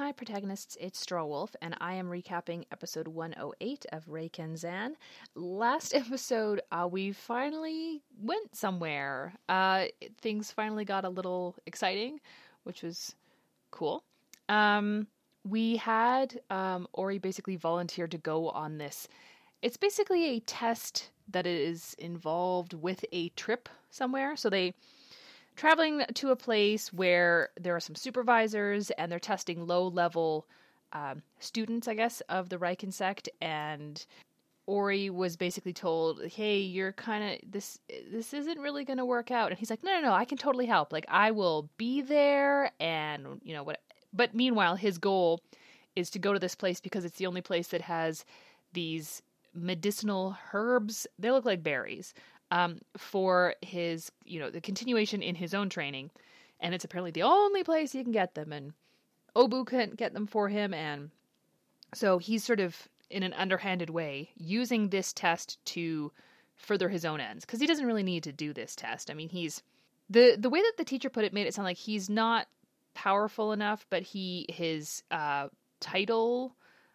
Hi, protagonists. It's Strawwolf, and I am recapping episode 108 of Reiken Zan. Last episode, we finally went somewhere. Things finally got a little exciting, which was cool. We had Ori basically volunteer to go on this. It's basically a test that is involved with a trip somewhere. So they traveling to a place where there are some supervisors and they're testing low-level students, I guess, of the Reiken sect. And Ori was basically told, "Hey, you're kind of this isn't really going to work out." And he's like, "No, I can totally help. Like, I will be there." And what? But meanwhile, his goal is to go to this place because it's the only place that has these medicinal herbs. They look like berries. For his, the continuation in his own training. And it's apparently the only place he can get them. And Obu couldn't get them for him. And so he's sort of, in an underhanded way, using this test to further his own ends. Because he doesn't really need to do this test. I mean, he's... The way that the teacher put it made it sound like he's not powerful enough, but his title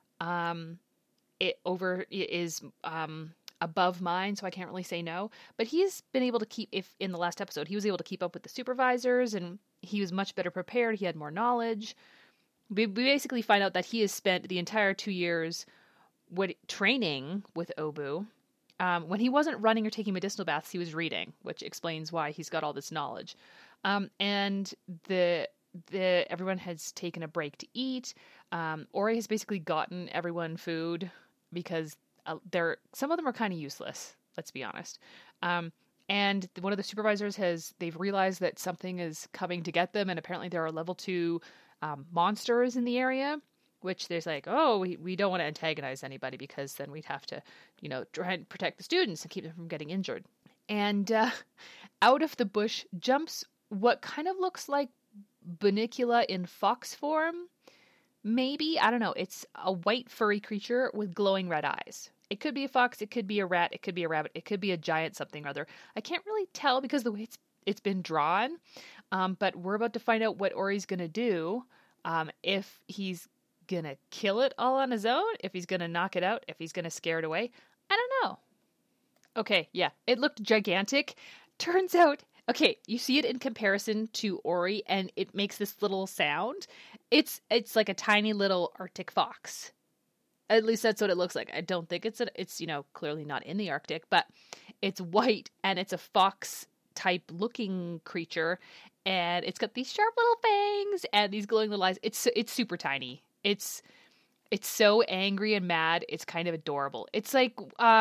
is above mine, so I can't really say no. But he's been able to keep, if in the last episode, he was able to keep up with the supervisors, and he was much better prepared. He had more knowledge. We basically find out that he has spent the entire 2 years training with Obu. When he wasn't running or taking medicinal baths, he was reading, which explains why he's got all this knowledge. And everyone has taken a break to eat. Ori has basically gotten everyone food because some of them are kind of useless, let's be honest. And one of the supervisors they've realized that something is coming to get them, and apparently there are level 2 monsters in the area, which there's like, oh, we don't want to antagonize anybody because then we'd have to, try and protect the students and keep them from getting injured. And out of the bush jumps what kind of looks like Bunnicula in fox form. Maybe, I don't know, it's a white furry creature with glowing red eyes. It could be a fox, it could be a rat, it could be a rabbit, it could be a giant something or other. I can't really tell because the way it's been drawn, but we're about to find out what Ori's going to do, if he's going to kill it all on his own, if he's going to knock it out, if he's going to scare it away. I don't know. Okay, yeah, it looked gigantic. Turns out, okay, you see it in comparison to Ori, and it makes this little sound. It's like a tiny little Arctic fox. At least that's what it looks like. I don't think it's clearly not in the Arctic, but it's white and it's a fox type looking creature, and it's got these sharp little fangs and these glowing little eyes. It's super tiny. It's so angry and mad. It's kind of adorable. It's like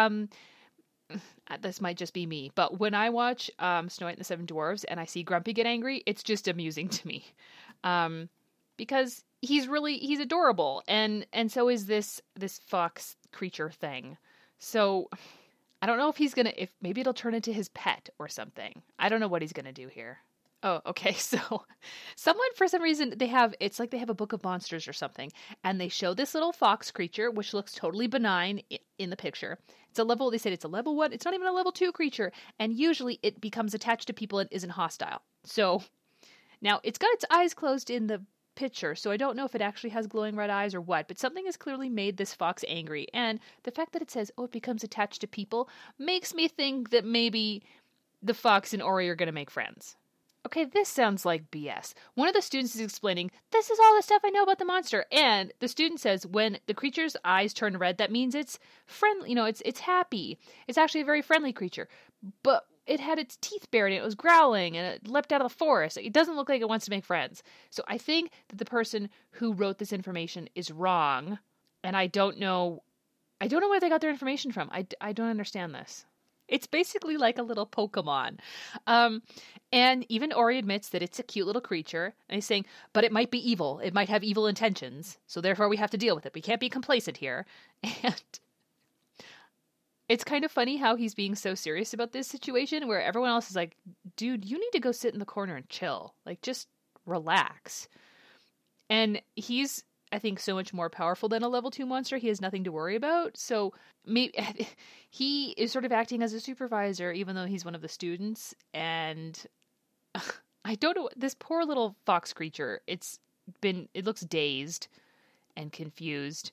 this might just be me, but when I watch Snow White and the Seven Dwarfs and I see Grumpy get angry, it's just amusing to me. Because he's adorable, and so is this fox creature thing. So I don't know if maybe it'll turn into his pet or something. I don't know what he's gonna do here. Oh, okay. So someone, for some reason, it's like they have a book of monsters or something, and they show this little fox creature, which looks totally benign in the picture. They said it's a level 1. It's not even a level 2 creature, and usually it becomes attached to people and isn't hostile. So now it's got its eyes closed in the picture, so I don't know if it actually has glowing red eyes or what, but something has clearly made this fox angry, and the fact that it says, it becomes attached to people, makes me think that maybe the fox and Ori are going to make friends. Okay, this sounds like BS. One of the students is explaining, this is all the stuff I know about the monster, and the student says when the creature's eyes turn red, that means it's friendly, it's happy. It's actually a very friendly creature, but it had its teeth bared and it was growling and it leapt out of the forest. It doesn't look like it wants to make friends. So I think that the person who wrote this information is wrong, and I don't know where they got their information from. I don't understand this. It's basically like a little Pokemon. And even Ori admits that it's a cute little creature, and he's saying, but it might be evil. It might have evil intentions, so therefore we have to deal with it. We can't be complacent here. And it's kind of funny how he's being so serious about this situation where everyone else is like, dude, you need to go sit in the corner and chill. Like, just relax. And he's, I think, so much more powerful than a level 2 monster. He has nothing to worry about. So maybe he is sort of acting as a supervisor, even though he's one of the students. And I don't know, this poor little fox creature, it's it looks dazed and confused.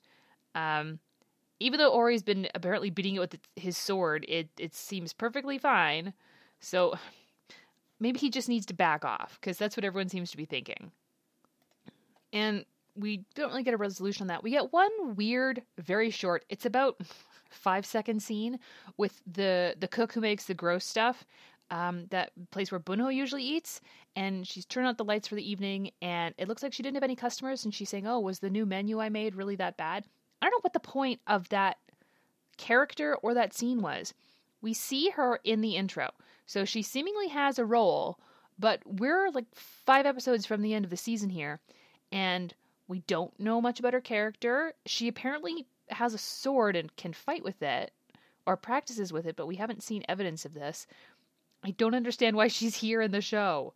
Even though Ori's been apparently beating it with his sword, it seems perfectly fine. So maybe he just needs to back off, because that's what everyone seems to be thinking. And we don't really get a resolution on that. We get one weird, very short, it's about 5-second scene with the cook who makes the gross stuff, that place where Bunho usually eats, and she's turned out the lights for the evening, and it looks like she didn't have any customers, and she's saying, oh, was the new menu I made really that bad? I don't know what the point of that character or that scene was. We see her in the intro, so she seemingly has a role, but we're like 5 episodes from the end of the season here, and we don't know much about her character. She apparently has a sword and can fight with it, or practices with it, but we haven't seen evidence of this. I don't understand why she's here in the show.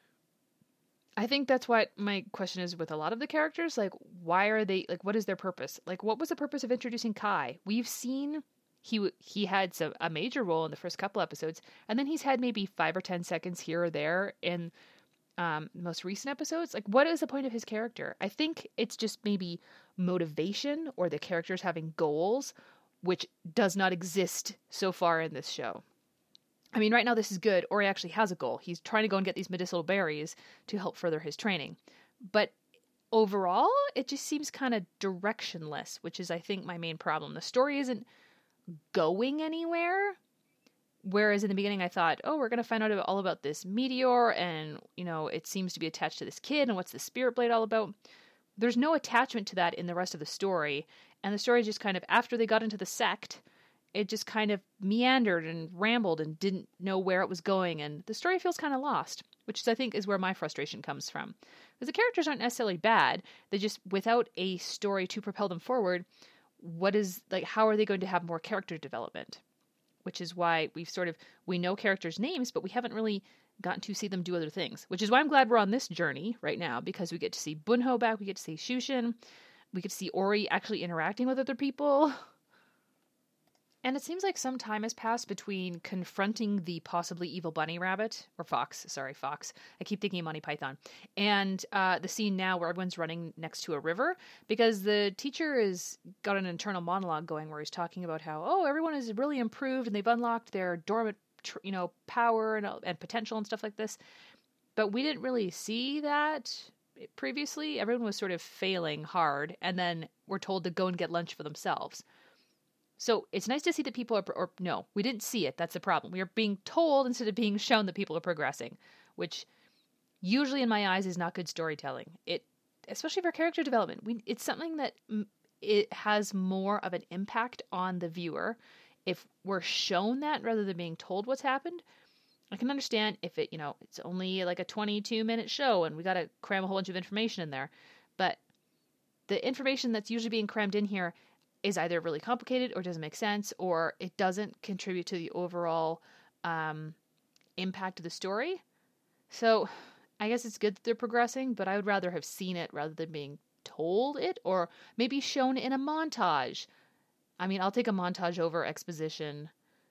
I think that's what my question is with a lot of the characters. Like, why are they, like, what is their purpose? Like, what was the purpose of introducing Kai? We've seen he had a major role in the first couple episodes, and then he's had maybe 5 or 10 seconds here or there in most recent episodes. Like, what is the point of his character? I think it's just maybe motivation, or the characters having goals, which does not exist so far in this show. I mean, right now this is good. Ori actually has a goal. He's trying to go and get these medicinal berries to help further his training. But overall, it just seems kind of directionless, which is, I think, my main problem. The story isn't going anywhere. Whereas in the beginning I thought, oh, we're going to find out all about this meteor, and, you know, it seems to be attached to this kid, and what's the spirit blade all about? There's no attachment to that in the rest of the story. And the story just kind of, after they got into the sect, it just kind of meandered and rambled and didn't know where it was going. And the story feels kind of lost, which is, I think, is where my frustration comes from. Because the characters aren't necessarily bad. They just, without a story to propel them forward, how are they going to have more character development? Which is why we know characters' names, but we haven't really gotten to see them do other things. Which is why I'm glad we're on this journey right now, because we get to see Bunho back, we get to see Shushin, we get to see Ori actually interacting with other people. And it seems like some time has passed between confronting the possibly evil bunny rabbit, or fox. I keep thinking of Monty Python. And the scene now where everyone's running next to a river, because the teacher has got an internal monologue going where he's talking about how, oh, everyone has really improved and they've unlocked their dormant, power and potential and stuff like this. But we didn't really see that previously. Everyone was sort of failing hard, and then we're told to go and get lunch for themselves. So it's nice to see that people no, we didn't see it. That's the problem. We are being told instead of being shown that people are progressing, which usually in my eyes is not good storytelling. Especially for character development, it's something that it has more of an impact on the viewer if we're shown that rather than being told what's happened. I can understand if it's only like a 22-minute show and we got to cram a whole bunch of information in there, but the information that's usually being crammed in here is either really complicated or doesn't make sense, or it doesn't contribute to the overall impact of the story. So I guess it's good that they're progressing, but I would rather have seen it rather than being told it, or maybe shown in a montage. I mean, I'll take a montage over exposition,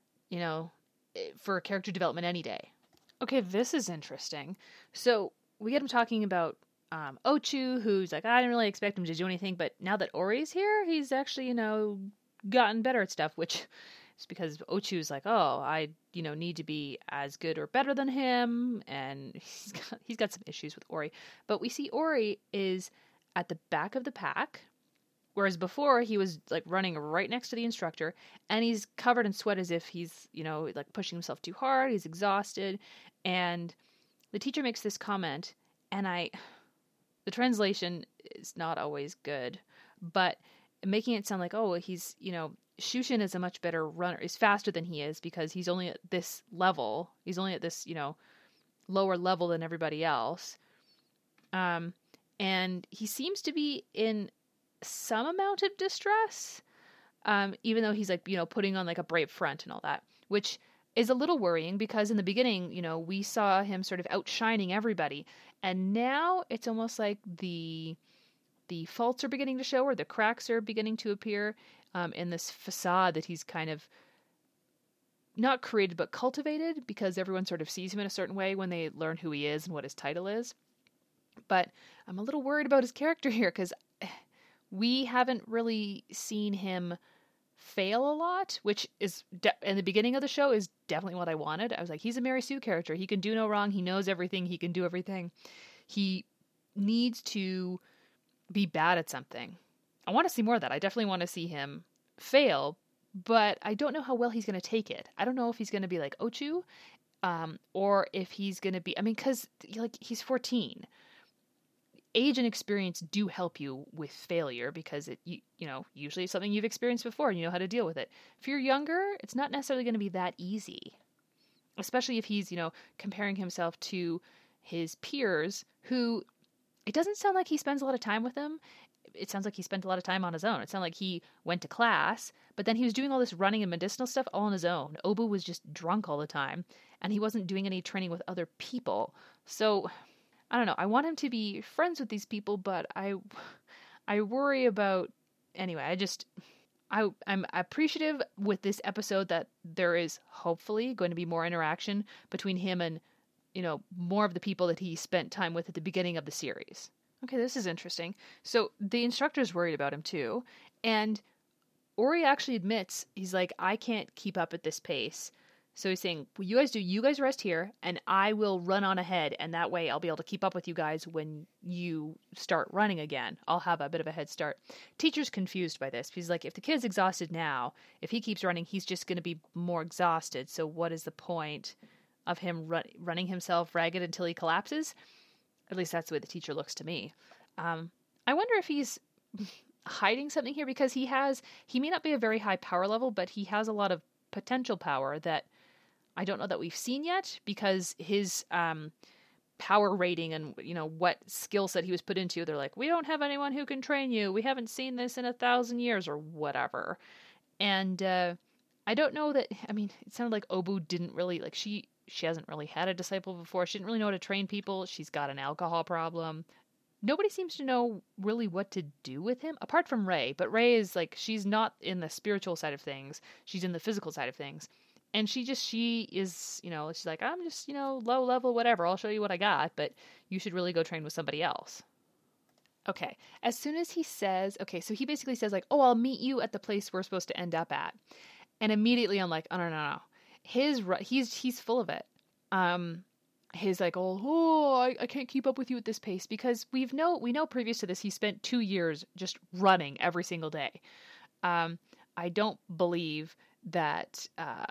for character development any day. Okay, this is interesting. So we get him talking about Ochu, who's like, I didn't really expect him to do anything, but now that Ori's here, he's actually, gotten better at stuff, which is because Ochu's like, oh, I, need to be as good or better than him, and he's got some issues with Ori. But we see Ori is at the back of the pack, whereas before he was like running right next to the instructor, and he's covered in sweat as if he's, like pushing himself too hard, he's exhausted, and the teacher makes this comment, and the translation is not always good, but making it sound like, oh, he's, Shushin is a much better runner, is faster than he is because he's only at this level. He's only at this, lower level than everybody else. And he seems to be in some amount of distress, even though he's like, putting on like a brave front and all that, which is a little worrying because in the beginning, we saw him sort of outshining everybody. And now it's almost like the faults are beginning to show, or the cracks are beginning to appear in this facade that he's kind of not created but cultivated, because everyone sort of sees him in a certain way when they learn who he is and what his title is. But I'm a little worried about his character here because we haven't really seen him fail a lot, which is in the beginning of the show is definitely what I wanted. I was like, he's a Mary Sue character. He can do no wrong. He knows everything. He can do everything. He needs to be bad at something. I want to see more of that. I definitely want to see him fail, but I don't know how well he's going to take it. I don't know if he's going to be like Ochu, or if he's going to be, I mean, because like he's 14. Age and experience do help you with failure because usually it's something you've experienced before and you know how to deal with it. If you're younger, it's not necessarily going to be that easy, especially if he's comparing himself to his peers who it doesn't sound like he spends a lot of time with them. It sounds like he spent a lot of time on his own. It sounded like he went to class, but then he was doing all this running and medicinal stuff all on his own. Obu was just drunk all the time, and he wasn't doing any training with other people. So I don't know. I want him to be friends with these people, but I worry about anyway. I'm appreciative with this episode that there is hopefully going to be more interaction between him and more of the people that he spent time with at the beginning of the series. Okay, this is interesting. So the instructor's worried about him too, and Ori actually admits he's like, I can't keep up at this pace. So he's saying, well, you guys rest here, and I will run on ahead, and that way I'll be able to keep up with you guys when you start running again. I'll have a bit of a head start. Teacher's confused by this. He's like, if the kid's exhausted now, if he keeps running, he's just going to be more exhausted. So what is the point of him running himself ragged until he collapses? At least that's the way the teacher looks to me. I wonder if he's hiding something here because he may not be a very high power level, but he has a lot of potential power that I don't know that we've seen yet because his power rating and what skill set he was put into, they're like, we don't have anyone who can train you. We haven't seen this in 1,000 years or whatever. And I don't know that. I mean, it sounded like Obu didn't really like she hasn't really had a disciple before. She didn't really know how to train people. She's got an alcohol problem. Nobody seems to know really what to do with him apart from Rei. But Rei is like, she's not in the spiritual side of things. She's in the physical side of things. And she is, she's like, I'm just, low level, whatever. I'll show you what I got, but you should really go train with somebody else. Okay. As soon as he says, okay, so he basically says like, oh, I'll meet you at the place we're supposed to end up at. And immediately I'm like, oh, no. He's full of it. He's like, I can't keep up with you at this pace because we know previous to this, he spent 2 years just running every single day. I don't believe that,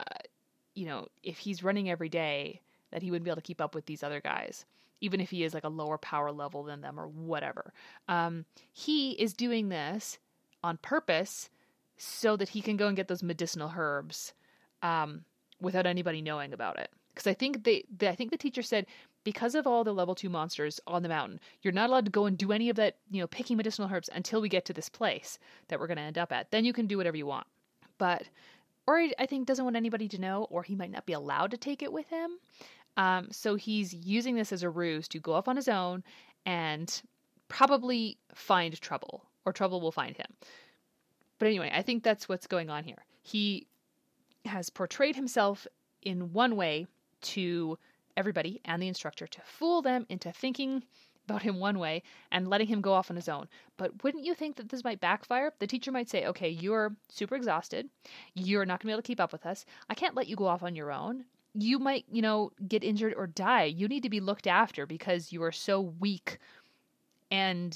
if he's running every day, that he wouldn't be able to keep up with these other guys, even if he is like a lower power level than them or whatever. He is doing this on purpose so that he can go and get those medicinal herbs, without anybody knowing about it. Because I think I think the teacher said, because of all the level 2 monsters on the mountain, you're not allowed to go and do any of that, picking medicinal herbs until we get to this place that we're going to end up at. Then you can do whatever you want. But Ori, I think, doesn't want anybody to know, or he might not be allowed to take it with him. So he's using this as a ruse to go off on his own and probably find trouble, or trouble will find him. But anyway, I think that's what's going on here. He has portrayed himself in one way to everybody and the instructor to fool them into thinking about him one way and letting him go off on his own. But wouldn't you think that this might backfire? The teacher might say, okay, you're super exhausted. You're not going to be able to keep up with us. I can't let you go off on your own. You might, get injured or die. You need to be looked after because you are so weak. And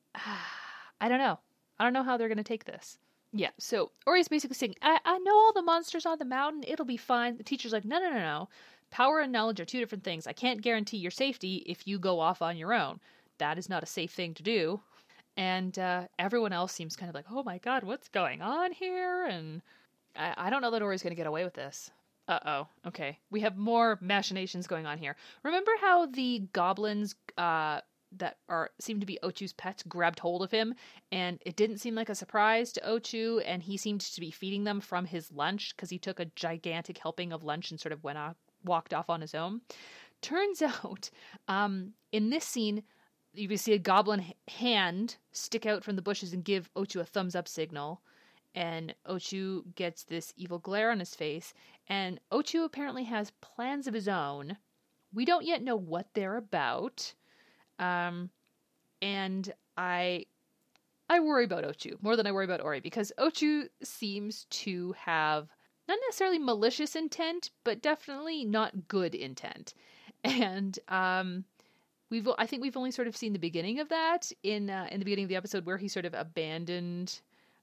I don't know. I don't know how they're going to take this. Yeah, so Ori's basically saying, I know all the monsters on the mountain. It'll be fine. The teacher's like, no. Power and knowledge are two different things. I can't guarantee your safety if you go off on your own. That is not a safe thing to do. And everyone else seems kind of like, oh my god, what's going on here? And I don't know that Ori's going to get away with this. Uh-oh. Okay. We have more machinations going on here. Remember how the goblins that seem to be Ochu's pets grabbed hold of him, and it didn't seem like a surprise to Ochu, and he seemed to be feeding them from his lunch because he took a gigantic helping of lunch and sort of walked off on his own. Turns out, in this scene, you can see a goblin hand stick out from the bushes and give Ochu a thumbs up signal, and Ochu gets this evil glare on his face, and Ochu apparently has plans of his own. We don't yet know what they're about. And I worry about Ochu more than I worry about Ori, because Ochu seems to have not necessarily malicious intent, but definitely not good intent. And I think we've only sort of seen the beginning of that in the beginning of the episode, where he sort of abandoned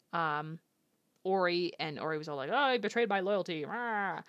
Ori, and Ori was all like, "Oh, I betrayed my loyalty." Ochu,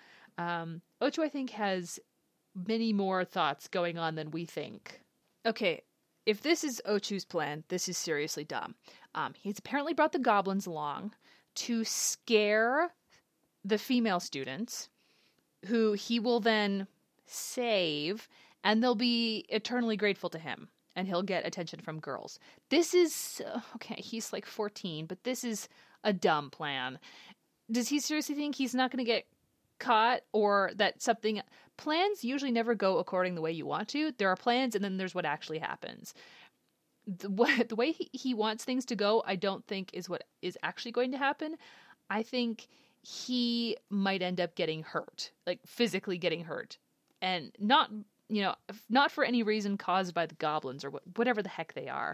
I think, has many more thoughts going on than we think. Okay, if this is Ochu's plan, this is seriously dumb. He's apparently brought the goblins along to scare the female students, who he will then save, and they'll be eternally grateful to him, and he'll get attention from girls. This is, okay, he's like 14, but this is a dumb plan. Does he seriously think he's not going to get caught, or that something... Plans usually never go according the way you want to. There are plans, and then there's what actually happens. The way he wants things to go, I don't think is what is actually going to happen. I think he might end up getting hurt, like physically getting hurt, and not for any reason caused by the goblins or whatever the heck they are,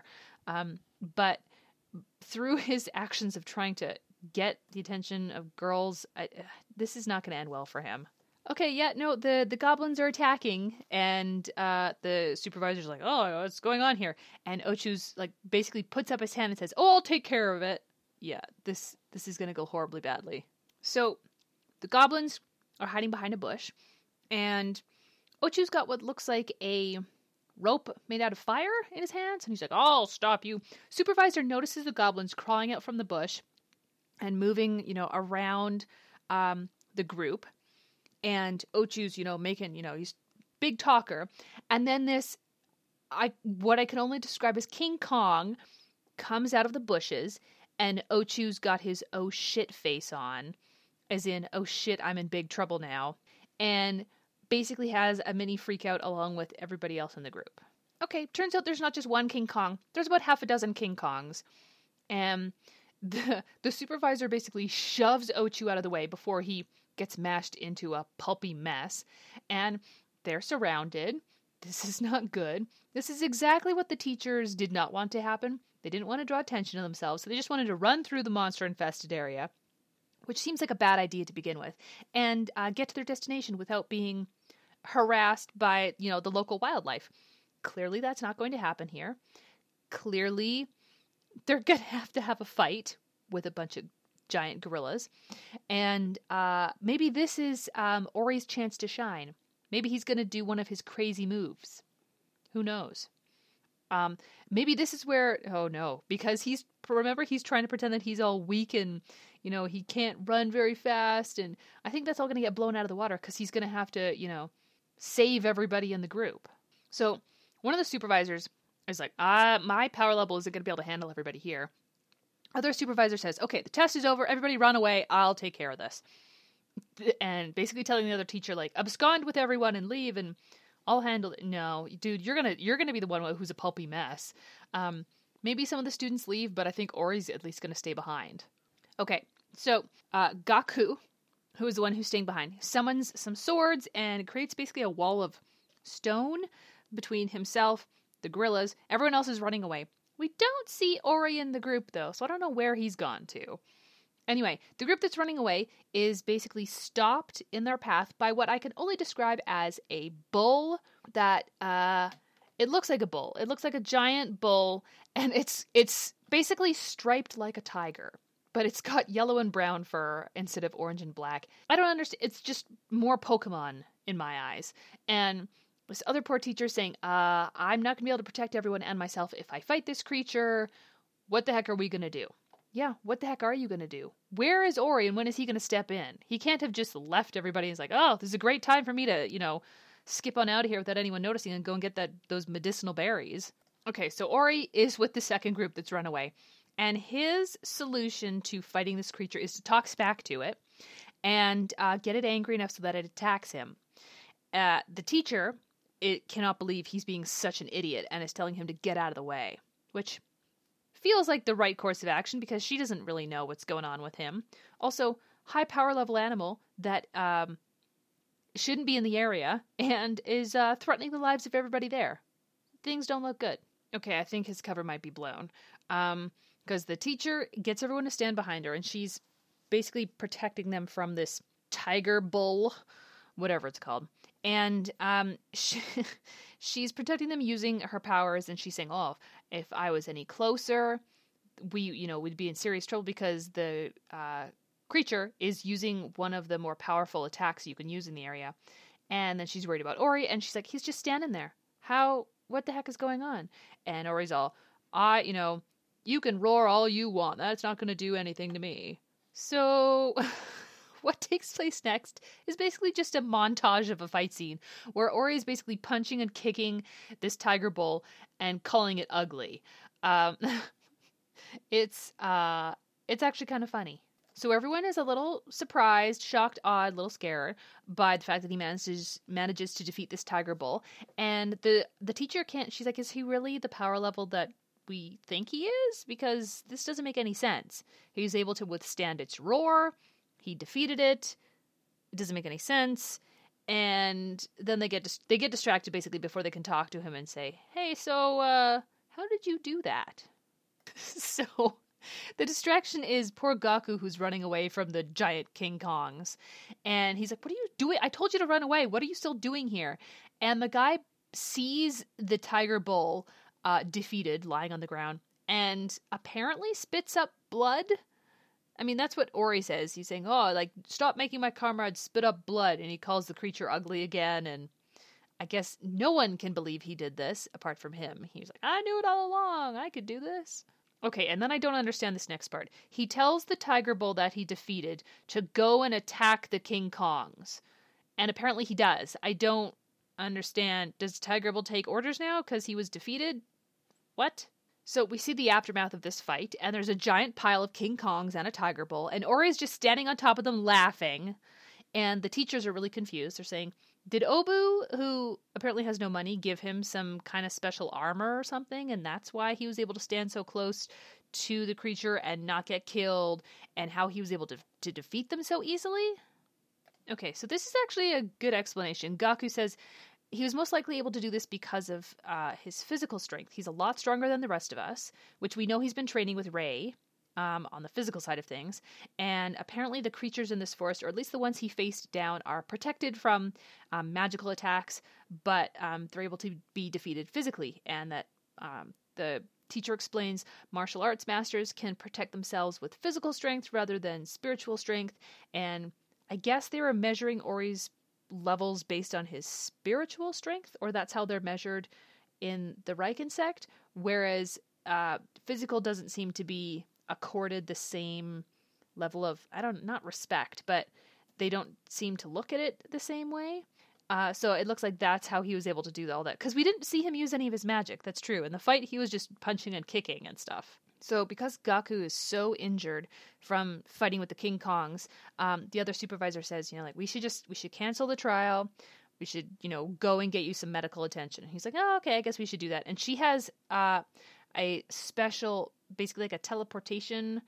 but through his actions of trying to get the attention of girls, this is not going to end well for him. Okay, yeah, no, the goblins are attacking, and the supervisor's like, "Oh, what's going on here?" And Ochu's like basically puts up his hand and says, "Oh, I'll take care of it." Yeah, this is going to go horribly badly. So the goblins are hiding behind a bush, and Ochu's got what looks like a rope made out of fire in his hands, and he's like, "I'll stop you." Supervisor notices the goblins crawling out from the bush and moving, around the group. And Ochu's, making, he's big talker. And then what I can only describe as King Kong comes out of the bushes, and Ochu's got his oh shit face on, as in, oh shit, I'm in big trouble now, and basically has a mini freak out along with everybody else in the group. Okay, turns out there's not just one King Kong, there's about half a dozen King Kongs. And the supervisor basically shoves Ochu out of the way before he gets mashed into a pulpy mess, and they're surrounded. This is not good. This is exactly what the teachers did not want to happen. They didn't want to draw attention to themselves, so they just wanted to run through the monster-infested area, which seems like a bad idea to begin with, and get to their destination without being harassed by, the local wildlife. Clearly, that's not going to happen here. Clearly, they're going to have a fight with a bunch of giant gorillas. And maybe this is Ori's chance to shine. Maybe he's going to do one of his crazy moves. Who knows? Maybe this is where... Oh, no. Because he's trying to pretend that he's all weak and, he can't run very fast. And I think that's all going to get blown out of the water because he's going to have to, save everybody in the group. So one of the supervisors is like, my power level isn't going to be able to handle everybody here. Other supervisor says, "Okay, the test is over. Everybody run away. I'll take care of this." And basically telling the other teacher, like, abscond with everyone and leave, and I'll handle it. No, dude, you're gonna be the one who's a pulpy mess. Maybe some of the students leave, but I think Ori's at least gonna stay behind. Okay, so Gaku, who is the one who's staying behind, summons some swords and creates basically a wall of stone between himself, the gorillas. Everyone else is running away. We don't see Ori in the group, though, so I don't know where he's gone to. Anyway, the group that's running away is basically stopped in their path by what I can only describe as a bull that, it looks like a bull. It looks like a giant bull, and it's basically striped like a tiger, but it's got yellow and brown fur instead of orange and black. I don't understand. It's just more Pokemon in my eyes. And this other poor teacher saying, I'm not going to be able to protect everyone and myself if I fight this creature. What the heck are we going to do? Yeah, what the heck are you going to do? Where is Ori, and when is he going to step in? He can't have just left everybody and is like, oh, this is a great time for me to, skip on out of here without anyone noticing and go and get those medicinal berries. Okay, so Ori is with the second group that's run away. And his solution to fighting this creature is to talk back to it and get it angry enough so that it attacks him. The teacher... It cannot believe he's being such an idiot and is telling him to get out of the way, which feels like the right course of action because she doesn't really know what's going on with him. Also, high power level animal that shouldn't be in the area and is threatening the lives of everybody there. Things don't look good. Okay, I think his cover might be blown. Because the teacher gets everyone to stand behind her, and she's basically protecting them from this tiger bull, whatever it's called. And she's protecting them using her powers, and she's saying, "Oh, if I was any closer, we'd be in serious trouble because the creature is using one of the more powerful attacks you can use in the area." And then she's worried about Ori, and she's like, "He's just standing there. What the heck is going on?" And Ori's all, you can roar all you want. That's not going to do anything to me." So what takes place next is basically just a montage of a fight scene where Ori is basically punching and kicking this tiger bull and calling it ugly. It's actually kind of funny. So everyone is a little surprised, shocked, awed, a little scared by the fact that he manages to defeat this tiger bull. And the teacher can't. She's like, "Is he really the power level that we think he is? Because this doesn't make any sense. He's able to withstand its roar. He defeated it. It doesn't make any sense." And then they get distracted basically before they can talk to him and say, "Hey, so how did you do that?" So the distraction is poor Gaku, who's running away from the giant King Kongs. And he's like, "What are you doing? I told you to run away. What are you still doing here?" And the guy sees the tiger bull defeated, lying on the ground, and apparently spits up blood. I mean, that's what Ori says. He's saying, "Oh, like, stop making my comrades spit up blood." And he calls the creature ugly again. And I guess no one can believe he did this apart from him. He's like, "I knew it all along. I could do this." Okay, and then I don't understand this next part. He tells the tiger bull that he defeated to go and attack the King Kongs. And apparently he does. I don't understand. Does the tiger bull take orders now because he was defeated? What? So we see the aftermath of this fight, and there's a giant pile of King Kongs and a tiger bull, and Ori is just standing on top of them laughing. And the teachers are really confused. They're saying, "Did Obu, who apparently has no money, give him some kind of special armor or something? And that's why he was able to stand so close to the creature and not get killed, and how he was able to defeat them so easily?" Okay, so this is actually a good explanation. Gaku says he was most likely able to do this because of his physical strength. He's a lot stronger than the rest of us, which we know he's been training with Rei. On the physical side of things. And apparently the creatures in this forest, or at least the ones he faced down, are protected from magical attacks, but they're able to be defeated physically. And that the teacher explains martial arts masters can protect themselves with physical strength rather than spiritual strength. And I guess they were measuring Ori's levels based on his spiritual strength, or that's how they're measured in the Riken sect, whereas physical doesn't seem to be accorded the same level of, not respect, but they don't seem to look at it the same way. So it looks like that's how he was able to do all that. Because we didn't see him use any of his magic. That's true. In the fight, he was just punching and kicking and stuff. So because Gaku is so injured from fighting with the King Kongs, the other supervisor says, we should cancel the trial. We should, go and get you some medical attention. And he's like, "Oh, okay, I guess we should do that." And she has a special, basically like a teleportation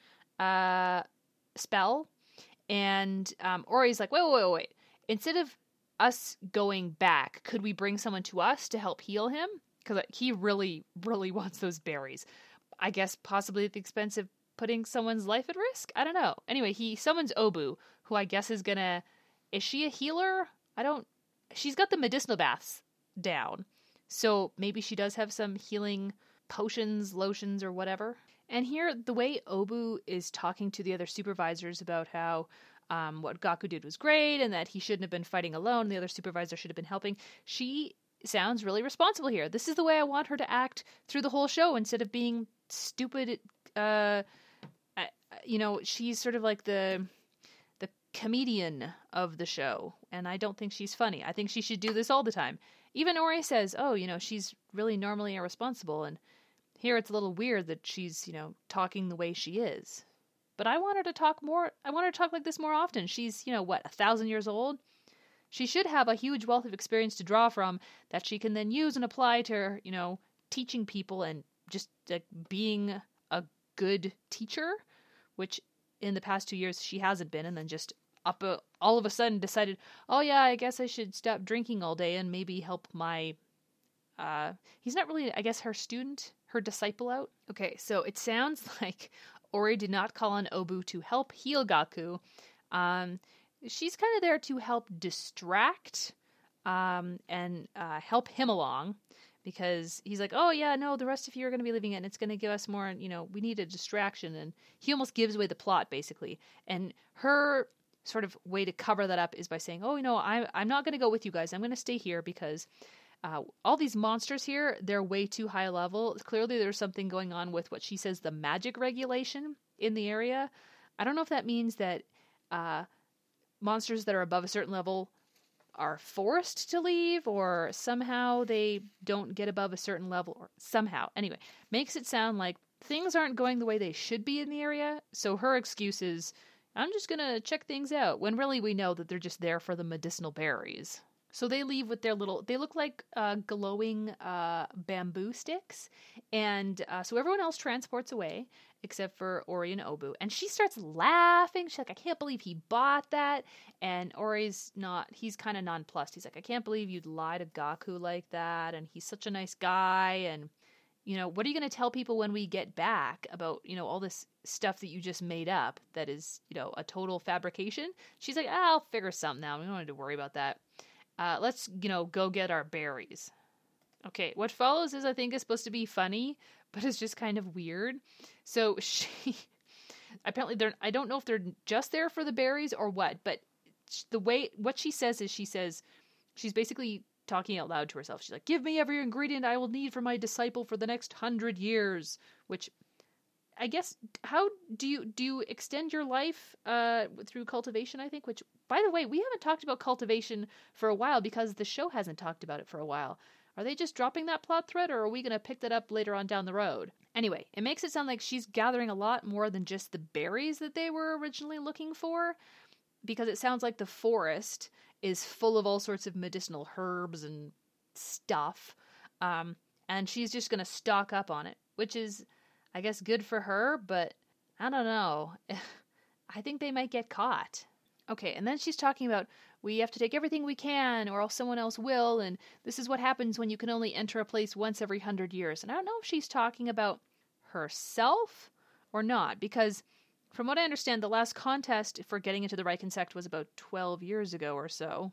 spell. And Ori's like, wait. Instead of us going back, could we bring someone to us to help heal him? Because he really, really wants those berries. I guess possibly at the expense of putting someone's life at risk? I don't know. Anyway, he summons Obu, who I guess is she a healer? She's got the medicinal baths down. So maybe she does have some healing potions, lotions, or whatever. And here, the way Obu is talking to the other supervisors about how what Gaku did was great and that he shouldn't have been fighting alone, and the other supervisor should have been helping, she sounds really responsible here. This is the way I want her to act through the whole show instead of being stupid. She's sort of like the comedian of the show, and I don't think she's funny. I think she should do this all the time. Even Ori says, she's really normally irresponsible, and here it's a little weird that she's, talking the way she is. But I want her to talk more. I want her to talk like this more often. She's, 1,000 years old? She should have a huge wealth of experience to draw from that she can then use and apply to her, teaching people and just being a good teacher, which in the past 2 years she hasn't been, and then just all of a sudden decided, "Oh yeah, I guess I should stop drinking all day and maybe help my he's not really, I guess, her student, her disciple out. Okay, so it sounds like Ori did not call on Obu to help heal Gaku. She's kind of there to help distract and help him along, because he's like, oh yeah, no, the rest of you are going to be leaving it, and it's going to give us more, we need a distraction. And he almost gives away the plot, basically. And her sort of way to cover that up is by saying, oh, I'm not going to go with you guys. I'm going to stay here because all these monsters here, they're way too high level. Clearly there's something going on with what she says the magic regulation in the area. I don't know if that means that monsters that are above a certain level are forced to leave, or somehow they don't get above a certain level, or somehow. Anyway, makes it sound like things aren't going the way they should be in the area. So her excuse is, I'm just going to check things out, when really we know that they're just there for the medicinal berries. So they leave with their they look like glowing bamboo sticks. And so everyone else transports away, except for Ori and Obu. And she starts laughing. She's like, I can't believe he bought that. And Ori's he's kind of nonplussed. He's like, I can't believe you'd lie to Gaku like that. And he's such a nice guy. And, what are you going to tell people when we get back about, all this stuff that you just made up that is, a total fabrication? She's like, I'll figure something out. We don't need to worry about that. Let's, go get our berries. Okay, what follows is, I think, is supposed to be funny, but it's just kind of weird. So apparently I don't know if they're just there for the berries or what, but what she says is, she's basically talking out loud to herself. She's like, give me every ingredient I will need for my disciple for the next 100 years, which I guess, how do you extend your life through cultivation, I think, which, by the way, we haven't talked about cultivation for a while because the show hasn't talked about it for a while. Are they just dropping that plot thread, or are we going to pick that up later on down the road? Anyway, it makes it sound like she's gathering a lot more than just the berries that they were originally looking for, because it sounds like the forest is full of all sorts of medicinal herbs and stuff, and she's just going to stock up on it, which is, I guess, good for her, but I don't know. I think they might get caught. Okay, and then she's talking about, we have to take everything we can or else someone else will, and this is what happens when you can only enter a place once every 100 years. And I don't know if she's talking about herself or not, because from what I understand, the last contest for getting into the Riken sect was about 12 years ago or so.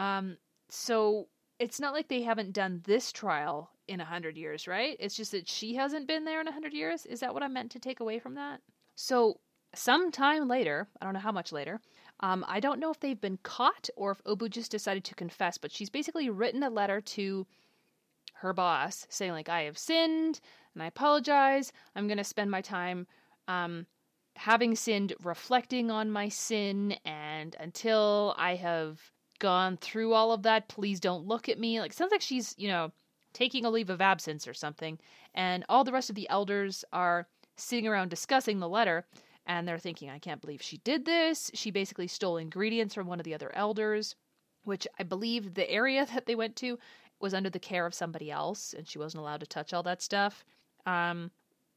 So it's not like they haven't done this trial in 100 years, right? It's just that she hasn't been there in 100 years. Is that what I meant to take away from that? So sometime later, I don't know how much later, I don't know if they've been caught or if Obu just decided to confess, but she's basically written a letter to her boss saying, like, I have sinned and I apologize. I'm going to spend my time having sinned, reflecting on my sin, and until I have gone through all of that, please don't look at me. Like, sounds like she's, taking a leave of absence or something, and all the rest of the elders are sitting around discussing the letter, and they're thinking, I can't believe she did this. She basically stole ingredients from one of the other elders, which I believe the area that they went to was under the care of somebody else, and she wasn't allowed to touch all that stuff. And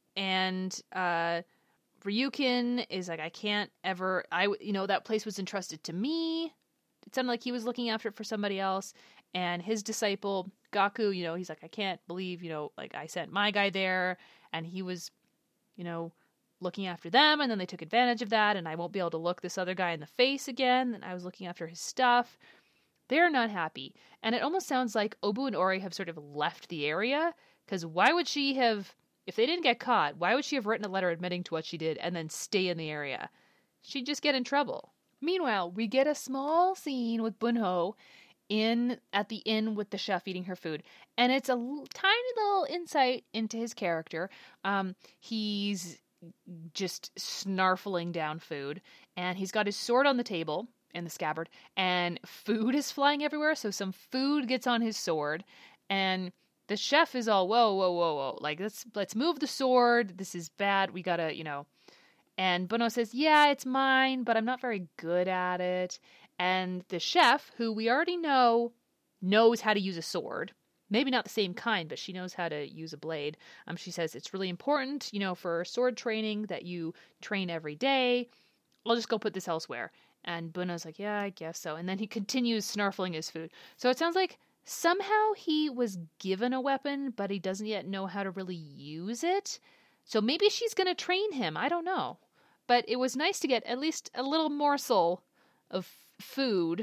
Ryukin is like, I can't ever, that place was entrusted to me. It sounded like he was looking after it for somebody else. And his disciple, Gaku, he's like, I can't believe, like, I sent my guy there and he was, looking after them, and then they took advantage of that, and I won't be able to look this other guy in the face again, and I was looking after his stuff. They're not happy. And it almost sounds like Obu and Ori have sort of left the area, because why would she have, if they didn't get caught, why would she have written a letter admitting to what she did and then stay in the area? She'd just get in trouble. Meanwhile, we get a small scene with Bunho at the inn with the chef eating her food, and it's a tiny little insight into his character. He's just snarfling down food, and he's got his sword on the table in the scabbard, and food is flying everywhere, so some food gets on his sword, and the chef is all, whoa, like, let's move the sword, this is bad, we gotta, and Bunho says, yeah, it's mine, but I'm not very good at it. And the chef, who we already know knows how to use a sword, maybe not the same kind, but she knows how to use a blade. She says it's really important, for sword training that you train every day. I'll just go put this elsewhere. And Bunho's like, yeah, I guess so. And then he continues snarfling his food. So it sounds like somehow he was given a weapon, but he doesn't yet know how to really use it. So maybe she's going to train him. I don't know. But it was nice to get at least a little morsel of food.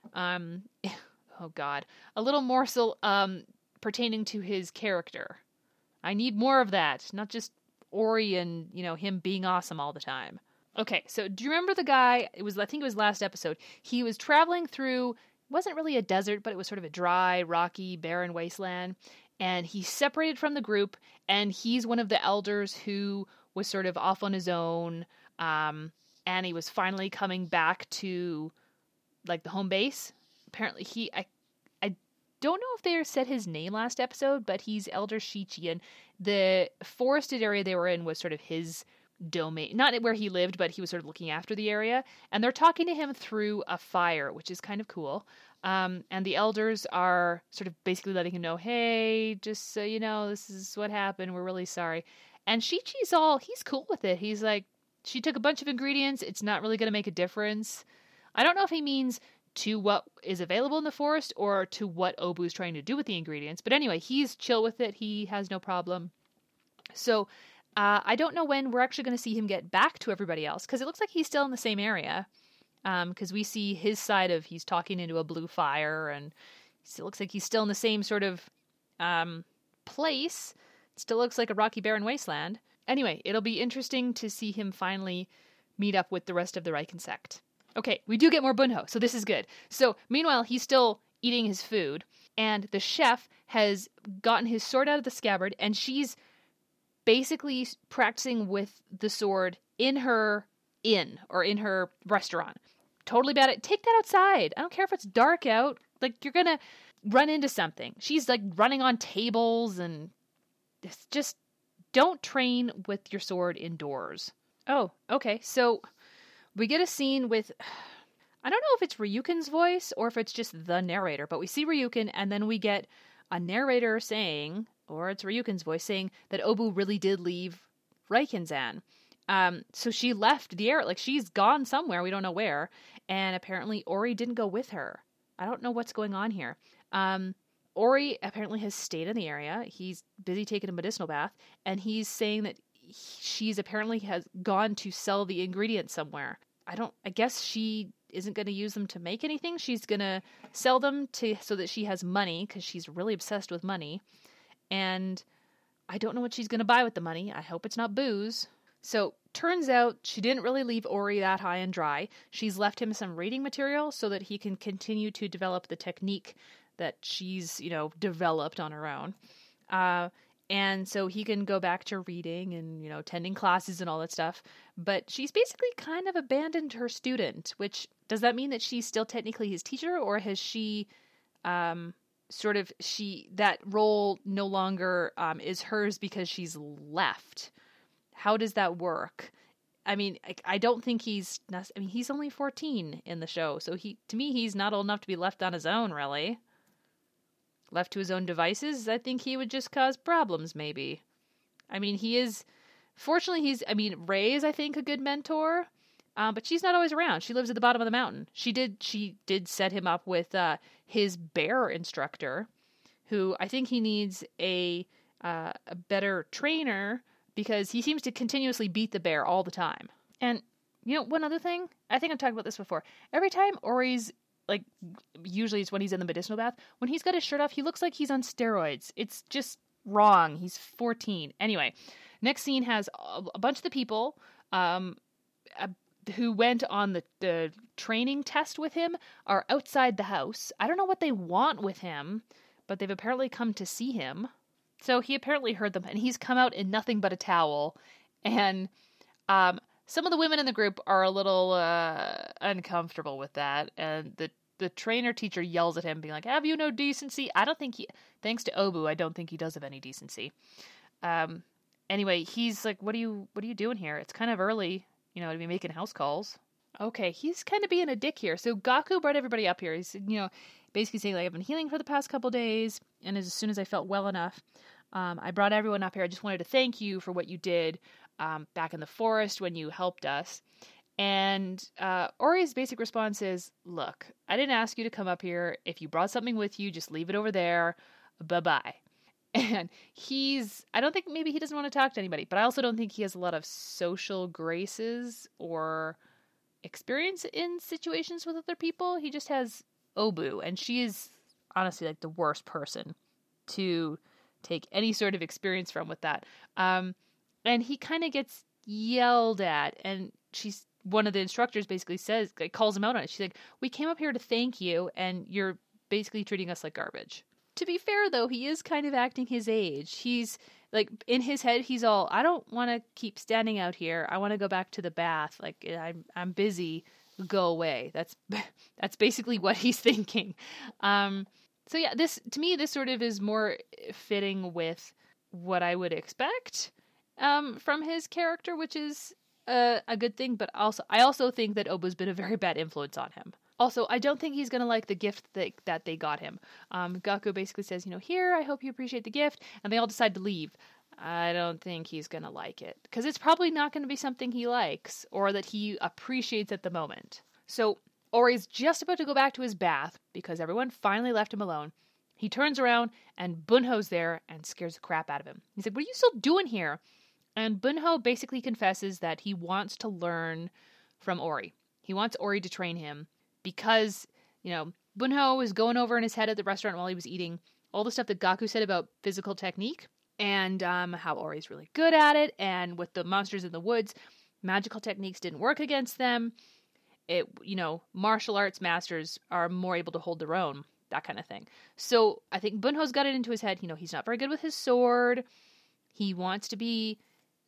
Oh God, a little morsel pertaining to his character. I need more of that, not just Ori and, him being awesome all the time. Okay, so do you remember the guy? I think it was last episode. He was traveling through, it wasn't really a desert, but it was sort of a dry, rocky, barren wasteland. And he separated from the group, and he's one of the elders who was sort of off on his own. And he was finally coming back to, like, the home base. Apparently I don't know if they said his name last episode, but he's Elder Shichi, and the forested area they were in was sort of his domain. Not where he lived, but he was sort of looking after the area. And they're talking to him through a fire, which is kind of cool. And the elders are sort of basically letting him know, hey, just so you know, this is what happened. We're really sorry. And Shichi's he's cool with it. He's like, she took a bunch of ingredients. It's not really going to make a difference. I don't know if he means to what is available in the forest or to what Obu's trying to do with the ingredients. But anyway, he's chill with it. He has no problem. So I don't know when we're actually going to see him get back to everybody else, because it looks like he's still in the same area. Because we see his side of he's talking into a blue fire, and it looks like he's still in the same sort of place. It still looks like a rocky, barren wasteland. Anyway, it'll be interesting to see him finally meet up with the rest of the Riken sect. Okay, we do get more Bunho, so this is good. So, meanwhile, he's still eating his food, and the chef has gotten his sword out of the scabbard, and she's basically practicing with the sword in her inn, or in her restaurant. Totally bad at take that outside. I don't care if it's dark out. Like, you're gonna run into something. She's, like, running on tables, and it's just don't train with your sword indoors. Oh, okay, so we get a scene with, I don't know if it's Ryuken's voice or if it's just the narrator, but we see Ryuken, and then we get a narrator saying, or it's Ryuken's voice saying, that Obu really did leave Raikenzan. So she left the area, like she's gone somewhere, we don't know where, and apparently Ori didn't go with her. I don't know what's going on here. Ori apparently has stayed in the area. He's busy taking a medicinal bath, and he's saying that she's apparently has gone to sell the ingredients somewhere. I guess she isn't going to use them to make anything. She's going to sell them so that she has money, because she's really obsessed with money. And I don't know what she's going to buy with the money. I hope it's not booze. So turns out she didn't really leave Ori that high and dry. She's left him some reading material so that he can continue to develop the technique that she's, developed on her own. And so he can go back to reading and, attending classes and all that stuff. But she's basically kind of abandoned her student, which, does that mean that she's still technically his teacher, or has she, that role no longer is hers because she's left? How does that work? I mean, I don't think he's only 14 in the show. So to me, he's not old enough to be left on his own, really. Left to his own devices, I think he would just cause problems, maybe. I mean, Rei is, I think, a good mentor, but she's not always around. She lives at the bottom of the mountain. She did set him up with his bear instructor, who I think he needs a better trainer, because he seems to continuously beat the bear all the time. And, one other thing, I think I've talked about this before. Every time Ori's, usually it's when he's in the medicinal bath, when he's got his shirt off, he looks like he's on steroids. It's just wrong. He's 14. Anyway, next scene has a bunch of the people who went on the training test with him are outside the house. I don't know what they want with him, but they've apparently come to see him. So he apparently heard them, and he's come out in nothing but a towel. And some of the women in the group are a little uncomfortable with that, and the trainer teacher yells at him, being like, "Have you no decency?" I don't think thanks to Obu, I don't think he does have any decency. Anyway, he's like, "What are you doing here? It's kind of early, to be making house calls." Okay, he's kind of being a dick here. So Gaku brought everybody up here. He's, basically saying, I've been healing for the past couple days, and as soon as I felt well enough, I brought everyone up here. I just wanted to thank you for what you did back in the forest when you helped us. And Ori's basic response is, look, I didn't ask you to come up here. If you brought something with you, just leave it over there. Bye-bye. And I don't think maybe he doesn't want to talk to anybody, but I also don't think he has a lot of social graces or experience in situations with other people. He just has Obu, and she is honestly like the worst person to take any sort of experience from with that. And he kind of gets yelled at, and one of the instructors basically says, like, calls him out on it. She's like, we came up here to thank you, and you're basically treating us like garbage. To be fair, though, he is kind of acting his age. He's like, in his head, he's all, I don't want to keep standing out here. I want to go back to the bath. Like, I'm busy. Go away. That's basically what he's thinking. So yeah, to me, this sort of is more fitting with what I would expect from his character, which is a good thing. But I also think that Obu's been a very bad influence on him. Also, I don't think he's going to like the gift that they got him. Gaku basically says, here, I hope you appreciate the gift. And they all decide to leave. I don't think he's going to like it. Because it's probably not going to be something he likes or that he appreciates at the moment. So Ori's just about to go back to his bath because everyone finally left him alone. He turns around and Bunho's there and scares the crap out of him. He's like, what are you still doing here? And Bunho basically confesses that he wants to learn from Ori. He wants Ori to train him. Because, Bunho was going over in his head at the restaurant while he was eating all the stuff that Gaku said about physical technique and how Ori's really good at it. And with the monsters in the woods, magical techniques didn't work against them. Martial arts masters are more able to hold their own, that kind of thing. So I think Bunho's got it into his head. He's not very good with his sword. He wants to be,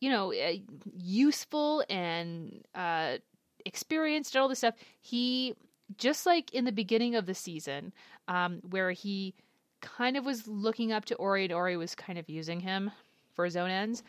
useful and experienced and all this stuff. He... Just like in the beginning of the season, where he kind of was looking up to Ori and Ori was kind of using him for his own ends.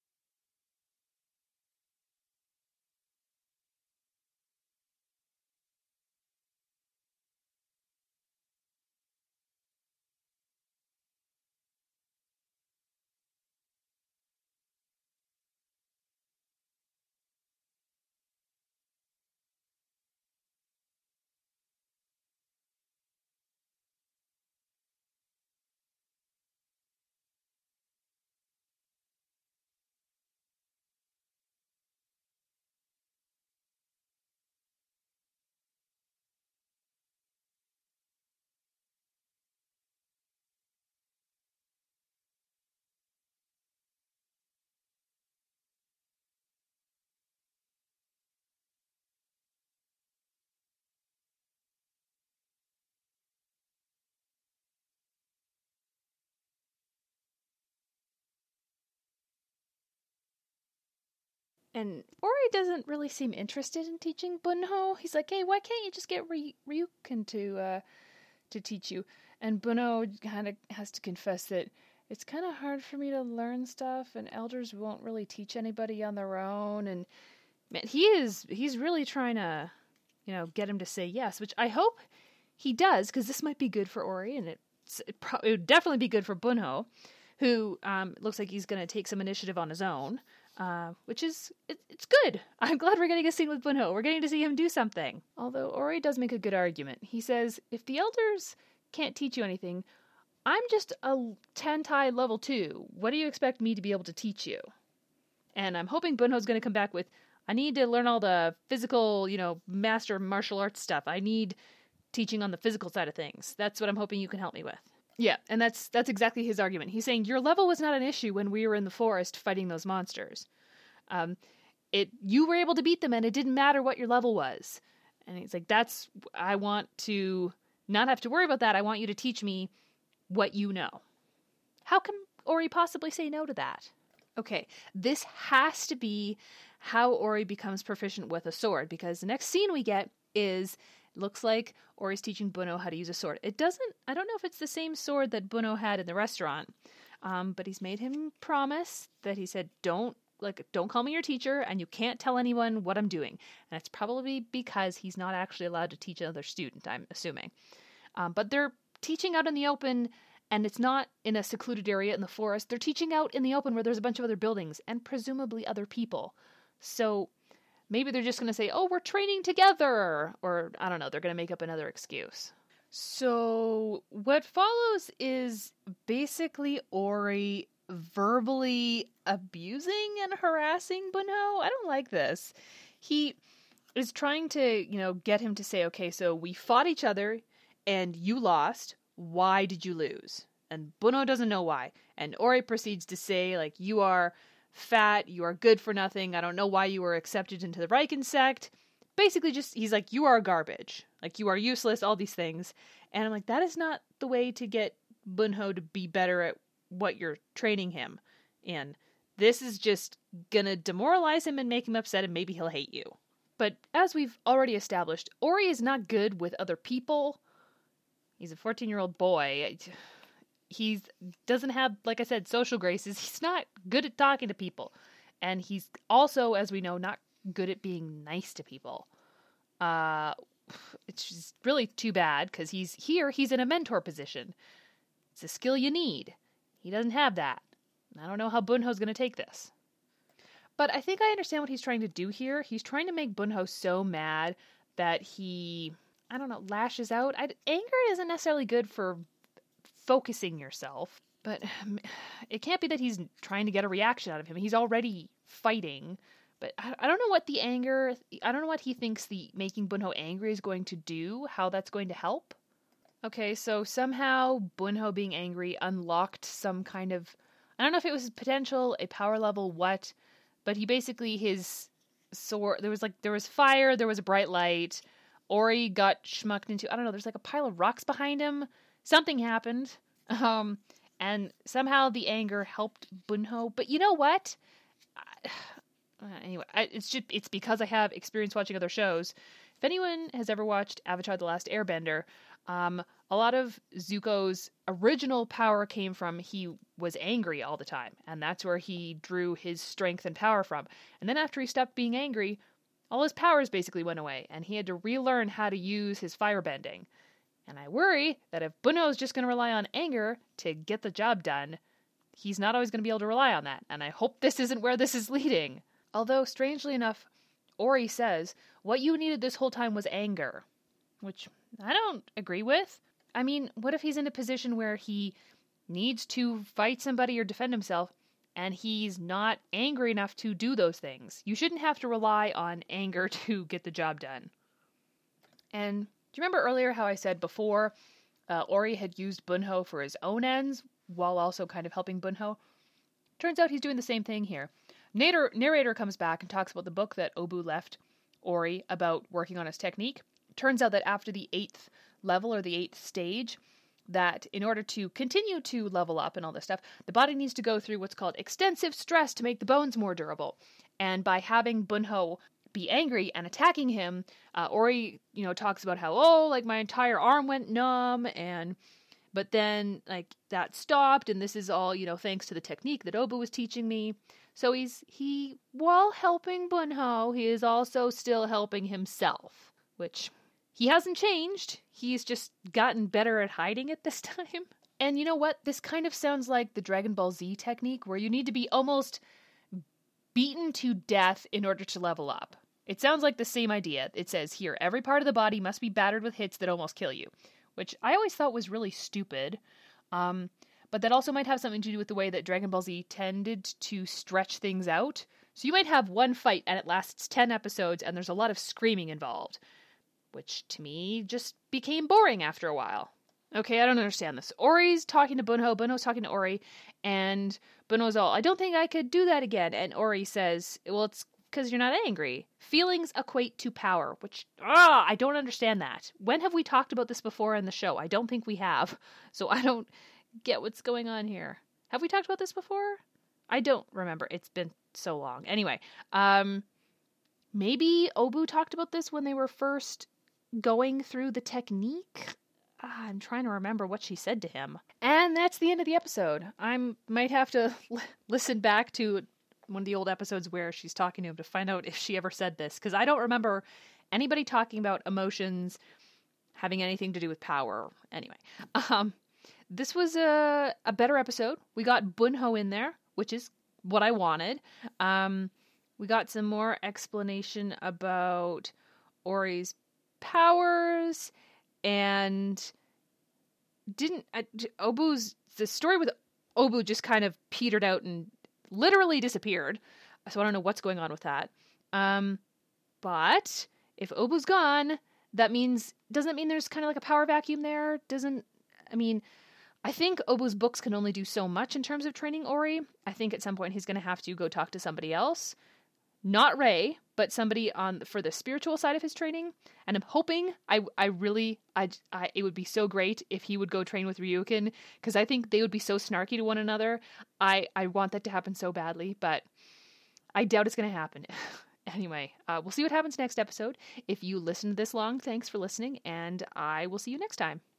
And Ori doesn't really seem interested in teaching Bunho. He's like, hey, why can't you just get Ryukin to teach you? And Bunho kind of has to confess that it's kind of hard for me to learn stuff, and elders won't really teach anybody on their own. And man, he's really trying to, get him to say yes, which I hope he does, because this might be good for Ori, and it would definitely be good for Bunho, who looks like he's going to take some initiative on his own. Which is, it's good. I'm glad we're getting a scene with Bunho. We're getting to see him do something. Although Ori does make a good argument. He says, if the elders can't teach you anything, I'm just a Tentai level 2. What do you expect me to be able to teach you? And I'm hoping Bunho's going to come back with, I need to learn all the physical, master martial arts stuff. I need teaching on the physical side of things. That's what I'm hoping you can help me with. Yeah, and that's exactly his argument. He's saying your level was not an issue when we were in the forest fighting those monsters. You were able to beat them, and it didn't matter what your level was. And he's like, I want to not have to worry about that. I want you to teach me what you know. How can Ori possibly say no to that? Okay, this has to be how Ori becomes proficient with a sword, because the next scene we get is... Looks like Ori's teaching Bunho how to use a sword. I don't know if it's the same sword that Bunho had in the restaurant, but he's made him promise that he said, don't call me your teacher, and you can't tell anyone what I'm doing. And it's probably because he's not actually allowed to teach another student, I'm assuming. But they're teaching out in the open, and it's not in a secluded area in the forest. They're teaching out in the open where there's a bunch of other buildings, and presumably other people. So... maybe they're just going to say, oh, we're training together. Or, I don't know, they're going to make up another excuse. So what follows is basically Ori verbally abusing and harassing Bunho. I don't like this. He is trying to, get him to say, okay, so we fought each other and you lost. Why did you lose? And Bunho doesn't know why. And Ori proceeds to say, like, you are fat, you are good for nothing, I don't know why you were accepted into the Riken sect. Basically just, he's like, you are garbage. Like, you are useless, all these things. And I'm like, that is not the way to get Bunho to be better at what you're training him in. This is just gonna demoralize him and make him upset, and maybe he'll hate you. But as we've already established, Ori is not good with other people. He's a 14-year-old boy. He doesn't have, like I said, social graces. He's not good at talking to people. And he's also, as we know, not good at being nice to people. It's just really too bad, because he's in a mentor position. It's a skill you need. He doesn't have that. I don't know how Bunho's going to take this. But I think I understand what he's trying to do here. He's trying to make Bunho so mad that he, I don't know, lashes out. Anger isn't necessarily good for focusing yourself, but it can't be that he's trying to get a reaction out of him. He's already fighting, but I don't know what I don't know what he thinks the making Bunho angry is going to do, how that's going to help. Okay, so somehow Bunho being angry unlocked some kind of, I don't know if it was potential, a power level, what, but he basically, his sword, there was fire, there was a bright light, Ori got schmucked into, I don't know, there's like a pile of rocks behind him. Something happened, and somehow the anger helped Bunho. But you know what? Anyway, it's because I have experience watching other shows. If anyone has ever watched Avatar: The Last Airbender, a lot of Zuko's original power came from he was angry all the time, and that's where he drew his strength and power from. And then after he stopped being angry, all his powers basically went away, and he had to relearn how to use his firebending. And I worry that if Bunho is just going to rely on anger to get the job done, he's not always going to be able to rely on that. And I hope this isn't where this is leading. Although, strangely enough, Ori says, what you needed this whole time was anger. Which I don't agree with. I mean, what if he's in a position where he needs to fight somebody or defend himself, and he's not angry enough to do those things? You shouldn't have to rely on anger to get the job done. And do you remember earlier how I said before Ori had used Bunho for his own ends while also kind of helping Bunho? Turns out he's doing the same thing here. Narrator comes back and talks about the book that Obu left Ori about working on his technique. Turns out that after the 8th level or the 8th stage, that in order to continue to level up and all this stuff, the body needs to go through what's called extensive stress to make the bones more durable. And by having Bunho be angry and attacking him, Ori, talks about how, like my entire arm went numb, but then like that stopped, and this is all, thanks to the technique that Obu was teaching me. So while helping Bunho, he is also still helping himself, which he hasn't changed. He's just gotten better at hiding it this time. And you know what? This kind of sounds like the Dragon Ball Z technique, where you need to be almost beaten to death in order to level up. It sounds like the same idea. It says here, every part of the body must be battered with hits that almost kill you, which I always thought was really stupid. But that also might have something to do with the way that Dragon Ball Z tended to stretch things out. So you might have one fight and it lasts 10 episodes and there's a lot of screaming involved, which to me just became boring after a while. Okay, I don't understand this. Ori's talking to Bunho, Bunho's talking to Ori, and Bunho's all, I don't think I could do that again. And Ori says, well, it's because you're not angry. Feelings equate to power, which, I don't understand that. When have we talked about this before in the show? I don't think we have. So I don't get what's going on here. Have we talked about this before? I don't remember. It's been so long. Anyway, maybe Obu talked about this when they were first going through the technique. I'm trying to remember what she said to him. And that's the end of the episode. I might have to listen back to one of the old episodes where she's talking to him to find out if she ever said this, because I don't remember anybody talking about emotions having anything to do with power. Anyway, this was a better episode. We got Bunho in there, which is what I wanted. We got some more explanation about Ori's powers, and the story with Obu just kind of petered out and literally disappeared. So I don't know what's going on with that. But if Obu's gone, doesn't it mean there's kind of like a power vacuum there? I think Obu's books can only do so much in terms of training Ori. I think at some point he's going to have to go talk to somebody else. Not Rei, but somebody for the spiritual side of his training. And I'm hoping, it would be so great if he would go train with Ryukin, because I think they would be so snarky to one another. I want that to happen so badly, but I doubt it's going to happen. Anyway, we'll see what happens next episode. If you listened this long, thanks for listening, and I will see you next time.